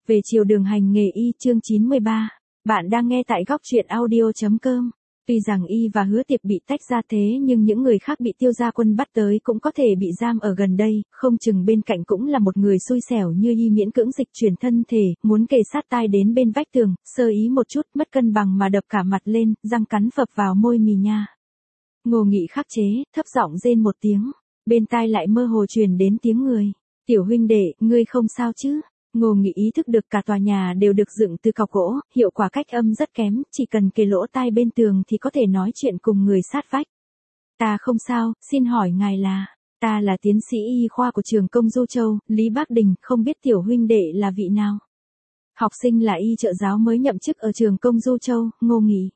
Về chiều đường hành nghề y chương 93. Bạn đang nghe tại góc truyện audio.com. Tuy rằng y và Hứa Tiệp bị tách ra thế nhưng những người khác bị Tiêu Gia Quân bắt tới cũng có thể bị giam ở gần đây, không chừng bên cạnh cũng là một người xui xẻo như y miễn cưỡng dịch chuyển thân thể, muốn kề sát tai đến bên vách tường, sơ ý một chút, mất cân bằng mà đập cả mặt lên, răng cắn phập vào môi mì nha. Ngô Nghị khắc chế, thấp giọng rên một tiếng, bên tai lại mơ hồ truyền đến tiếng người. Tiểu huynh đệ, ngươi không sao chứ? Ngô Nghị ý thức được cả tòa nhà đều được dựng từ cọc gỗ, hiệu quả cách âm rất kém, chỉ cần kề lỗ tai bên tường thì có thể nói chuyện cùng người sát vách. Ta không sao, xin hỏi ngài là... Ta là tiến sĩ y khoa của trường công Du Châu, Lý Bác Đình, không biết tiểu huynh đệ là vị nào? Học sinh là y trợ giáo mới nhậm chức ở trường công Du Châu, Ngô Nghị.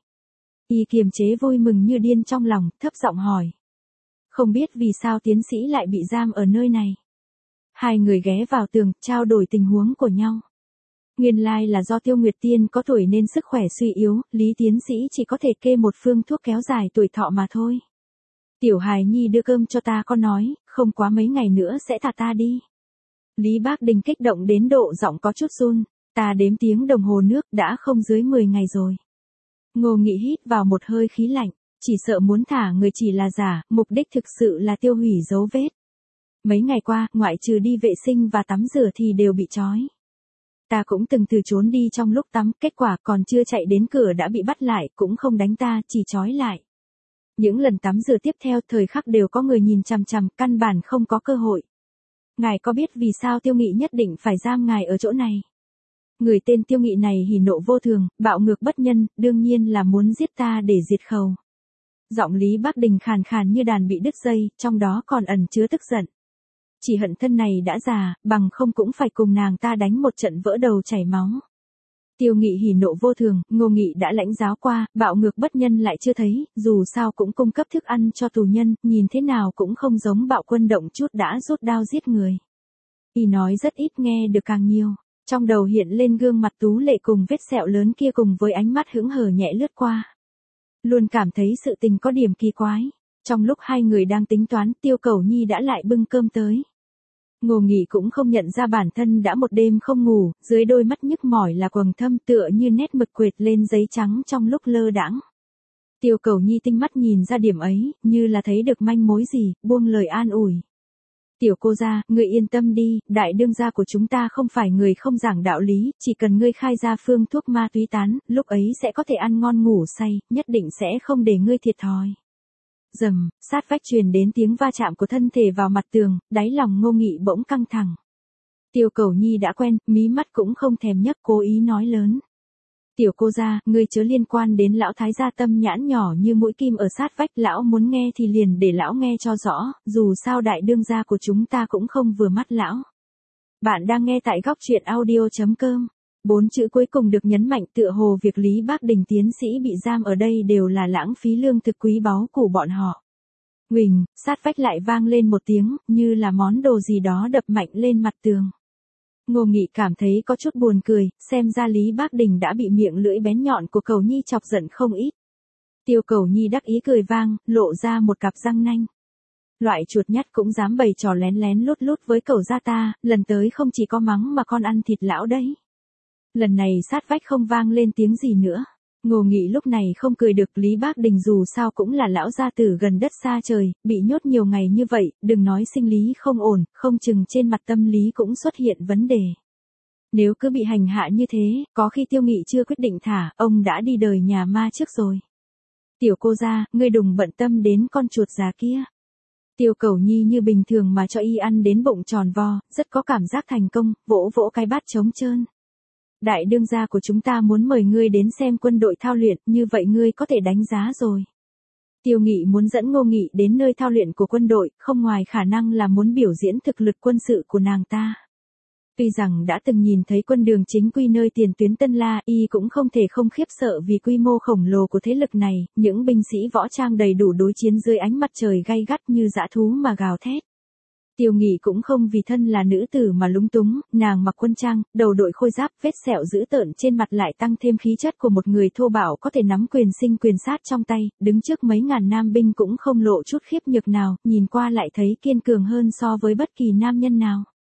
Y kiềm chế vui mừng như điên trong lòng, thấp giọng hỏi. Không biết vì sao tiến sĩ lại bị giam ở nơi này. Hai người ghé vào tường, trao đổi tình huống của nhau. Nguyên lai là do Tiêu Nguyệt Tiên có tuổi nên sức khỏe suy yếu, Lý tiến sĩ chỉ có thể kê một phương thuốc kéo dài tuổi thọ mà thôi. Tiểu hài nhi đưa cơm cho ta con nói, không quá mấy ngày nữa sẽ thả ta đi. Lý Bác Đình kích động đến độ giọng có chút run, ta đếm tiếng đồng hồ nước đã không dưới 10 ngày rồi. Ngô Nghị hít vào một hơi khí lạnh, chỉ sợ muốn thả người chỉ là giả, mục đích thực sự là tiêu hủy dấu vết. Mấy ngày qua, ngoại trừ đi vệ sinh và tắm rửa thì đều bị trói. Ta cũng từng từ trốn đi trong lúc tắm, kết quả còn chưa chạy đến cửa đã bị bắt lại, cũng không đánh ta, chỉ trói lại. Những lần tắm rửa tiếp theo thời khắc đều có người nhìn chằm chằm, căn bản không có cơ hội. Ngài có biết vì sao Tiêu Nghị nhất định phải giam ngài ở chỗ này? Người tên Tiêu Nghị này hỉ nộ vô thường, bạo ngược bất nhân, đương nhiên là muốn giết ta để diệt khẩu. Giọng Lý Bác Đình khàn khàn như đàn bị đứt dây, trong đó còn ẩn chứa tức giận. Chỉ hận thân này đã già, bằng không cũng phải cùng nàng ta đánh một trận vỡ đầu chảy máu. Tiêu Nghị hỉ nộ vô thường, Ngô Nghị đã lãnh giáo qua, bạo ngược bất nhân lại chưa thấy, dù sao cũng cung cấp thức ăn cho tù nhân, nhìn thế nào cũng không giống Bạo Quân động chút đã rút đao giết người. Y nói rất ít nghe được càng nhiều, trong đầu hiện lên gương mặt tú lệ cùng vết sẹo lớn kia cùng với ánh mắt hững hờ nhẹ lướt qua. Luôn cảm thấy sự tình có điểm kỳ quái. Trong lúc hai người đang tính toán, Tiêu Cẩu Nhi đã lại bưng cơm tới. Ngô Nghị cũng không nhận ra bản thân đã một đêm không ngủ, dưới đôi mắt nhức mỏi là quầng thâm tựa như nét mực quệt lên giấy trắng trong lúc lơ đãng. Tiêu Cẩu Nhi tinh mắt nhìn ra điểm ấy, như là thấy được manh mối gì, buông lời an ủi. Tiểu cô gia, ngươi yên tâm đi, đại đương gia của chúng ta không phải người không giảng đạo lý, chỉ cần ngươi khai ra phương thuốc ma túy tán, lúc ấy sẽ có thể ăn ngon ngủ say, nhất định sẽ không để ngươi thiệt thòi. Rầm, sát vách truyền đến tiếng va chạm của thân thể vào mặt tường, đáy lòng Ngô Nghị bỗng căng thẳng. Tiêu Cẩu Nhi đã quen, mí mắt cũng không thèm nhấc, cố ý nói lớn. Tiểu cô gia, ngươi chớ liên quan đến lão thái gia tâm nhãn nhỏ như mũi kim ở sát vách, lão muốn nghe thì liền để lão nghe cho rõ, dù sao đại đương gia của chúng ta cũng không vừa mắt lão. Bạn đang nghe tại góc truyện audio.com. 4 chữ cuối cùng được nhấn mạnh tựa hồ việc Lý Bác Đình tiến sĩ bị giam ở đây đều là lãng phí lương thực quý báu của bọn họ. Huỳnh, sát vách lại vang lên một tiếng, như là món đồ gì đó đập mạnh lên mặt tường. Ngô Nghị cảm thấy có chút buồn cười, xem ra Lý Bác Đình đã bị miệng lưỡi bén nhọn của Cẩu Nhi chọc giận không ít. Tiêu Cẩu Nhi đắc ý cười vang, lộ ra một cặp răng nanh. Loại chuột nhắt cũng dám bày trò lén lén lút lút với Cẩu gia ta, lần tới không chỉ có mắng mà con ăn thịt lão đấy. Lần này sát vách không vang lên tiếng gì nữa. Ngô Nghị lúc này không cười được, Lý Bác Đình dù sao cũng là lão gia tử gần đất xa trời, bị nhốt nhiều ngày như vậy, đừng nói sinh lý không ổn, không chừng trên mặt tâm lý cũng xuất hiện vấn đề. Nếu cứ bị hành hạ như thế, có khi Tiêu Nghị chưa quyết định thả, ông đã đi đời nhà ma trước rồi. Tiểu cô gia, ngươi đừng bận tâm đến con chuột già kia. Tiêu Cẩu Nhi như bình thường mà cho y ăn đến bụng tròn vo, rất có cảm giác thành công, vỗ vỗ cái bát trống trơn. Đại đương gia của chúng ta muốn mời ngươi đến xem quân đội thao luyện, như vậy ngươi có thể đánh giá rồi. Tiêu Nghị muốn dẫn Ngô Nghị đến nơi thao luyện của quân đội, không ngoài khả năng là muốn biểu diễn thực lực quân sự của nàng ta. Tuy rằng đã từng nhìn thấy quân đường chính quy nơi tiền tuyến Tân La, y cũng không thể không khiếp sợ vì quy mô khổng lồ của thế lực này, những binh sĩ võ trang đầy đủ đối chiến dưới ánh mặt trời gay gắt như dã thú mà gào thét. Tiêu Nghị cũng không vì thân là nữ tử mà lúng túng, nàng mặc quân trang, đầu đội khôi giáp, vết sẹo dữ tợn trên mặt lại tăng thêm khí chất của một người thô bạo có thể nắm quyền sinh quyền sát trong tay, đứng trước mấy ngàn nam binh cũng không lộ chút khiếp nhược nào, nhìn qua lại thấy kiên cường hơn so với bất kỳ nam nhân nào.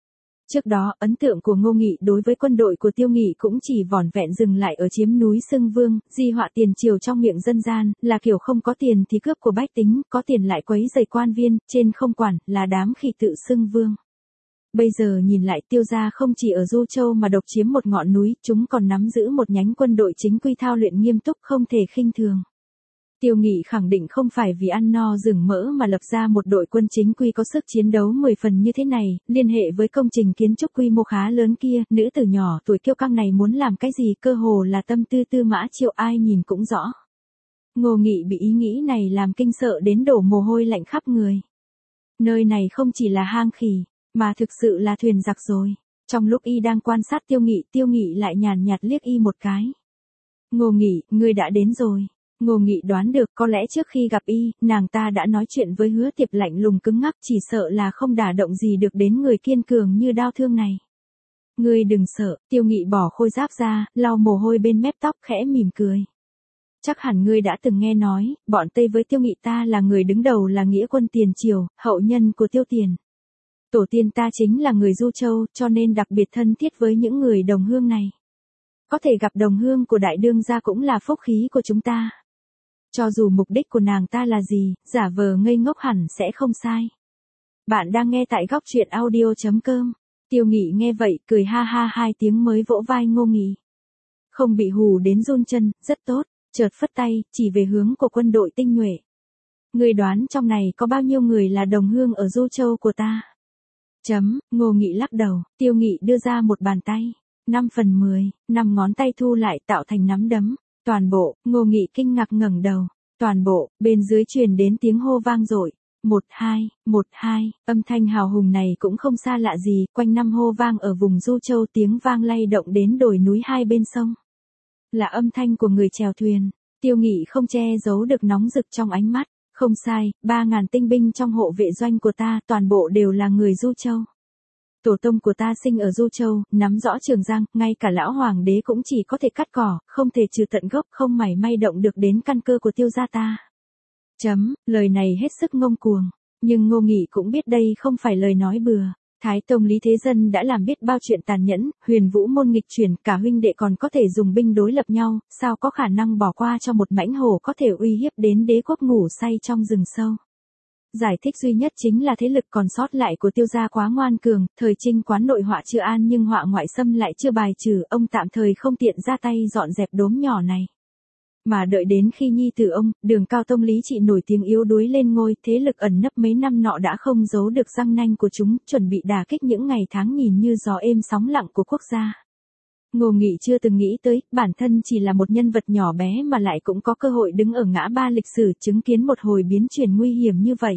Trước đó, ấn tượng của Ngô Nghị đối với quân đội của Tiêu Nghị cũng chỉ vỏn vẹn dừng lại ở chiếm núi Xưng Vương, di họa tiền triều trong miệng dân gian, là kiểu không có tiền thì cướp của bách tính, có tiền lại quấy rầy quan viên, trên không quản, là đám khỉ tự xưng vương. Bây giờ nhìn lại Tiêu gia không chỉ ở Du Châu mà độc chiếm một ngọn núi, chúng còn nắm giữ một nhánh quân đội chính quy thao luyện nghiêm túc không thể khinh thường. Tiêu Nghị khẳng định không phải vì ăn no rừng mỡ mà lập ra một đội quân chính quy có sức chiến đấu 10 phần như thế này, liên hệ với công trình kiến trúc quy mô khá lớn kia, nữ tử nhỏ tuổi kiêu căng này muốn làm cái gì cơ hồ là tâm tư Tư Mã Triệu ai nhìn cũng rõ. Ngô Nghị bị ý nghĩ này làm kinh sợ đến đổ mồ hôi lạnh khắp người. Nơi này không chỉ là hang khỉ, mà thực sự là thuyền giặc rồi. Trong lúc y đang quan sát Tiêu Nghị lại nhàn nhạt liếc y một cái. Ngô Nghị, ngươi đã đến rồi. Ngô Nghị đoán được có lẽ trước khi gặp y, nàng ta đã nói chuyện với Hứa Tiệp lạnh lùng cứng ngắc chỉ sợ là không đả động gì được đến người kiên cường như đao thương này. Ngươi đừng sợ, Tiêu Nghị bỏ khôi giáp ra, lau mồ hôi bên mép tóc khẽ mỉm cười. Chắc hẳn ngươi đã từng nghe nói, bọn Tây với Tiêu Nghị ta là người đứng đầu là nghĩa quân tiền triều, hậu nhân của Tiêu Tiền. Tổ tiên ta chính là người Du Châu, cho nên đặc biệt thân thiết với những người đồng hương này. Có thể gặp đồng hương của đại đương gia cũng là phúc khí của chúng ta. Cho dù mục đích của nàng ta là gì, giả vờ ngây ngốc hẳn sẽ không sai. Bạn đang nghe tại góc truyện audio.com. Tiêu Nghị nghe vậy, cười ha ha hai tiếng mới vỗ vai Ngô Nghị. Không bị hù đến run chân, rất tốt, chợt phất tay, chỉ về hướng của quân đội tinh nhuệ. Ngươi đoán trong này có bao nhiêu người là đồng hương ở Du Châu của ta? Ngô Nghị lắc đầu, Tiêu Nghị đưa ra một bàn tay. 5/10, 5 ngón tay thu lại tạo thành nắm đấm. Toàn bộ, Ngô Nghị kinh ngạc ngẩng đầu. Toàn bộ, bên dưới truyền đến tiếng hô vang dội. 1-2, 1-2, âm thanh hào hùng này cũng không xa lạ gì, quanh năm hô vang ở vùng Du Châu tiếng vang lay động đến đồi núi hai bên sông. Là âm thanh của người chèo thuyền. Tiêu Nghị không che giấu được nóng rực trong ánh mắt. Không sai, 3.000 tinh binh trong hộ vệ doanh của ta toàn bộ đều là người Du Châu. Tổ tông của ta sinh ở Du Châu, nắm rõ Trường Giang, ngay cả lão hoàng đế cũng chỉ có thể cắt cỏ, không thể trừ tận gốc, không mảy may động được đến căn cơ của Tiêu gia ta. Lời này hết sức ngông cuồng, nhưng Ngô Nghị cũng biết đây không phải lời nói bừa. Thái Tông Lý Thế Dân đã làm biết bao chuyện tàn nhẫn, Huyền Vũ môn nghịch chuyển, cả huynh đệ còn có thể dùng binh đối lập nhau, sao có khả năng bỏ qua cho một mãnh hổ có thể uy hiếp đến đế quốc ngủ say trong rừng sâu. Giải thích duy nhất chính là thế lực còn sót lại của Tiêu gia quá ngoan cường, thời Trinh quán nội họa chưa an nhưng họa ngoại xâm lại chưa bài trừ, ông tạm thời không tiện ra tay dọn dẹp đốm nhỏ này. Mà đợi đến khi nhi tử ông, Đường Cao Tông Lý Trị nổi tiếng yếu đuối lên ngôi, thế lực ẩn nấp mấy năm nọ đã không giấu được răng nanh của chúng, chuẩn bị đả kích những ngày tháng nhìn như gió êm sóng lặng của quốc gia. Ngô Nghị chưa từng nghĩ tới, bản thân chỉ là một nhân vật nhỏ bé mà lại cũng có cơ hội đứng ở ngã ba lịch sử chứng kiến một hồi biến chuyển nguy hiểm như vậy.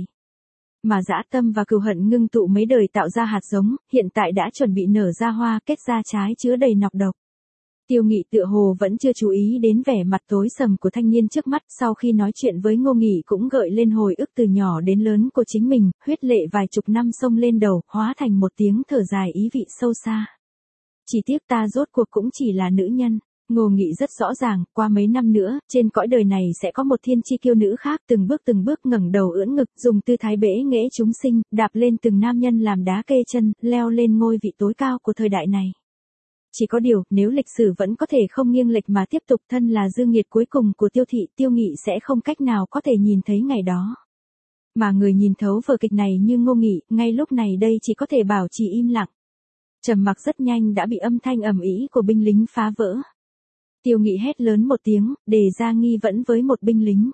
Mà dã tâm và cừu hận ngưng tụ mấy đời tạo ra hạt giống, hiện tại đã chuẩn bị nở ra hoa kết ra trái chứa đầy nọc độc. Tiêu Nghị tựa hồ vẫn chưa chú ý đến vẻ mặt tối sầm của thanh niên trước mắt, sau khi nói chuyện với Ngô Nghị cũng gợi lên hồi ức từ nhỏ đến lớn của chính mình, huyết lệ vài chục năm xông lên đầu, hóa thành một tiếng thở dài ý vị sâu xa. Chỉ tiếc ta rốt cuộc cũng chỉ là nữ nhân. Ngô Nghị rất rõ ràng, qua mấy năm nữa, trên cõi đời này sẽ có một thiên chi kiêu nữ khác từng bước ngẩng đầu ưỡn ngực, dùng tư thái bẽ nghễ chúng sinh, đạp lên từng nam nhân làm đá kê chân, leo lên ngôi vị tối cao của thời đại này. Chỉ có điều, nếu lịch sử vẫn có thể không nghiêng lệch mà tiếp tục, thân là dương nghiệt cuối cùng của Tiêu thị, Tiêu Nghị sẽ không cách nào có thể nhìn thấy ngày đó. Mà người nhìn thấu vở kịch này như Ngô Nghị, ngay lúc này đây chỉ có thể bảo trì im lặng. Trầm mặc rất nhanh đã bị âm thanh ầm ĩ của binh lính phá vỡ. Tiêu Nghị hét lớn một tiếng, đề ra nghi vấn với một binh lính.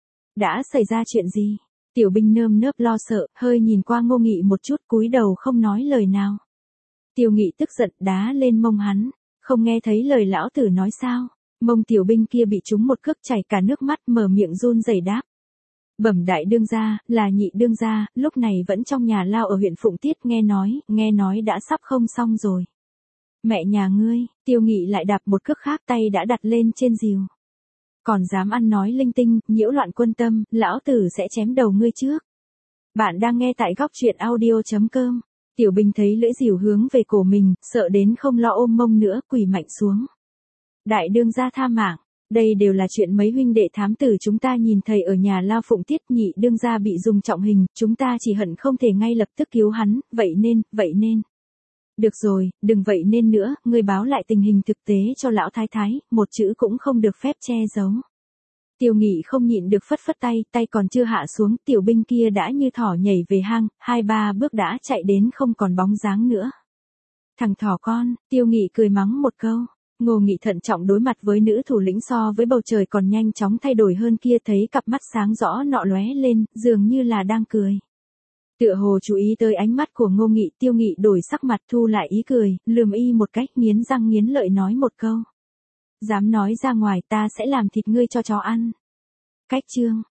Đã xảy ra chuyện gì? Tiểu binh nơm nớp lo sợ, hơi nhìn qua Ngô Nghị một chút, cúi đầu không nói lời nào. Tiêu Nghị tức giận đá lên mông hắn, không nghe thấy lời lão tử nói sao? Mông tiểu binh kia bị trúng một cước chảy cả nước mắt, mở miệng run rẩy đáp. Bẩm đại đương gia, là nhị đương gia, lúc này vẫn trong nhà lao ở huyện Phụng Tiết, nghe nói đã sắp không xong rồi. Mẹ nhà ngươi, Tiêu Nghị lại đạp một cước khác, tay đã đặt lên trên rìu. Còn dám ăn nói linh tinh, nhiễu loạn quân tâm, lão tử sẽ chém đầu ngươi trước. Bạn đang nghe tại góc truyện audio.com. Tiểu binh thấy lưỡi rìu hướng về cổ mình, sợ đến không lo ôm mông nữa, quỳ mạnh xuống. Đại đương gia tha mạng, đây đều là chuyện mấy huynh đệ thám tử chúng ta nhìn thấy ở nhà lao Phụng Tiết, nhị đương gia bị dùng trọng hình, chúng ta chỉ hận không thể ngay lập tức cứu hắn, vậy nên. Được rồi, đừng vậy nên nữa, ngươi báo lại tình hình thực tế cho lão thái thái, một chữ cũng không được phép che giấu. Tiêu Nghị không nhịn được phất phất tay, tay còn chưa hạ xuống, tiểu binh kia đã như thỏ nhảy về hang, 2-3 bước đã chạy đến không còn bóng dáng nữa. Thằng thỏ con, Tiêu Nghị cười mắng một câu. Ngô Nghị thận trọng đối mặt với nữ thủ lĩnh so với bầu trời còn nhanh chóng thay đổi hơn kia, thấy cặp mắt sáng rõ nọ lóe lên, dường như là đang cười. Tựa hồ chú ý tới ánh mắt của Ngô Nghị, Tiêu Nghị đổi sắc mặt thu lại ý cười, lườm y một cách nghiến răng nghiến lợi nói một câu. Dám nói ra ngoài ta sẽ làm thịt ngươi cho chó ăn. Cách chương.